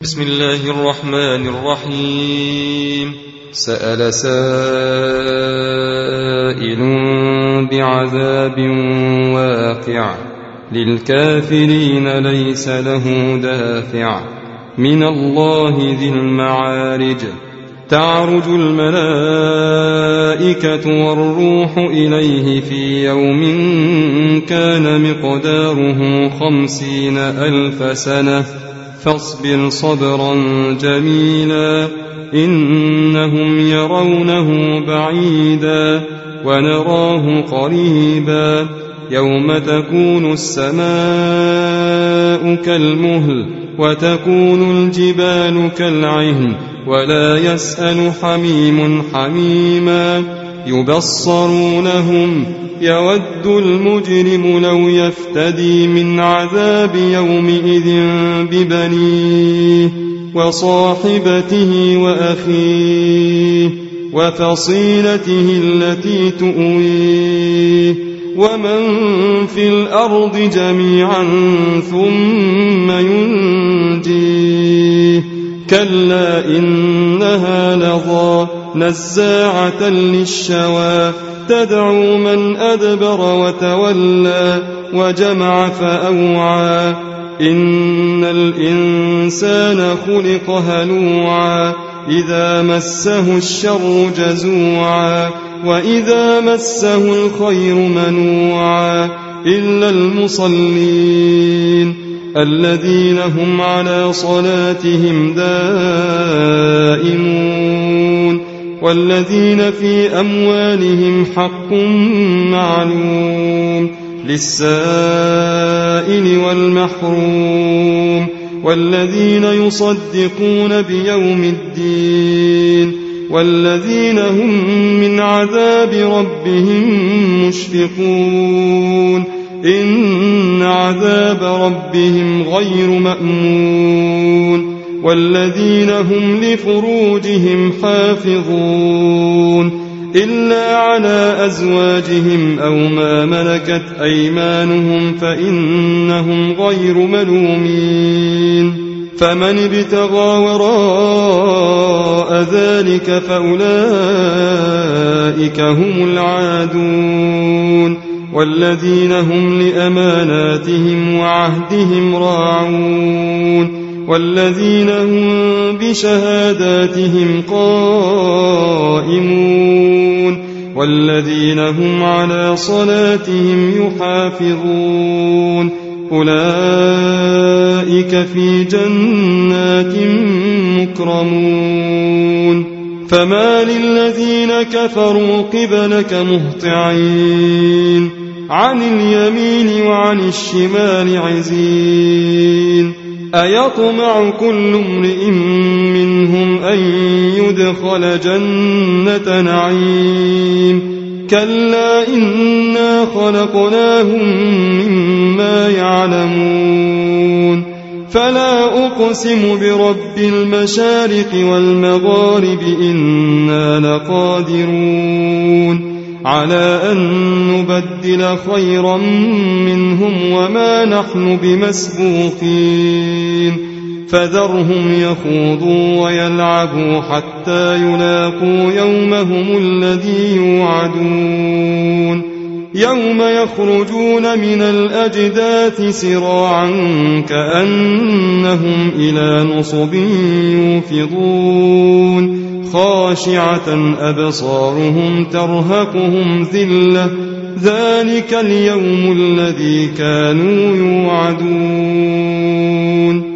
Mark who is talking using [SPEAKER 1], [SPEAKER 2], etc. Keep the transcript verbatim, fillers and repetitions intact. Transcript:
[SPEAKER 1] بسم الله الرحمن الرحيم.
[SPEAKER 2] سأل سائل بعذاب واقع للكافرين ليس له دافع من الله ذي المعارج. تعرج الملائكة والروح إليه في يوم كان مقداره خمسين ألف سنة فاصبر صبرا جميلا إنهم يرونه بعيدا ونراه قريبا. يوم تكون السماء كالمهل وتكون الجبال كالعهن ولا يسأل حميم حميما. يبصرونهم يود المجرم لو يفتدي من عذاب يومئذ ببنيه وصاحبته وأخيه وفصيلته التي تؤويه ومن في الأرض جميعا ثم ينجيه. كلا إنها لظى نزاعة للشوى تدعو من أدبر وتولى وجمع فأوعى. إن الإنسان خلق هلوعا إذا مسه الشر جزوعا وإذا مسه الخير منوعا إلا المصلين الذين هم على صلاتهم دائمون والذين في أموالهم حق معلوم للسائل والمحروم والذين يصدقون بيوم الدين والذين هم من عذاب ربهم مشفقون. إن عذاب ربهم غير مأمون والذين هم لفروجهم حافظون إلا على أزواجهم أو ما ملكت أيمانهم فإنهم غير ملومين. فمن ابتغى وراء ذلك فأولئك هم العادون والذين هم لأماناتهم وعهدهم راعون والذين هم بشهاداتهم قائمون والذين هم على صلاتهم يحافظون. أولئك في جنات مكرمون. فما للذين كفروا قبلك مهطعين عن اليمين وعن الشمال عزين. أيطمع كل امرئ منهم أن يدخل جنة نعيم كلا إنا خلقناهم مما يعلمون. فلا أقسم برب المشارق والمغارب إنا لقادرون على أن نبدل خيرا منهم وما نحن بمسبوقين. فذرهم يخوضوا ويلعبوا حتى يلاقوا يومهم الذي يوعدون. يوم يخرجون من الأجداث سراعا كأنهم إلى نصب يوفضون. خاشعة أبصارهم ترهقهم ذلة ذلك اليوم الذي كانوا يوعدون.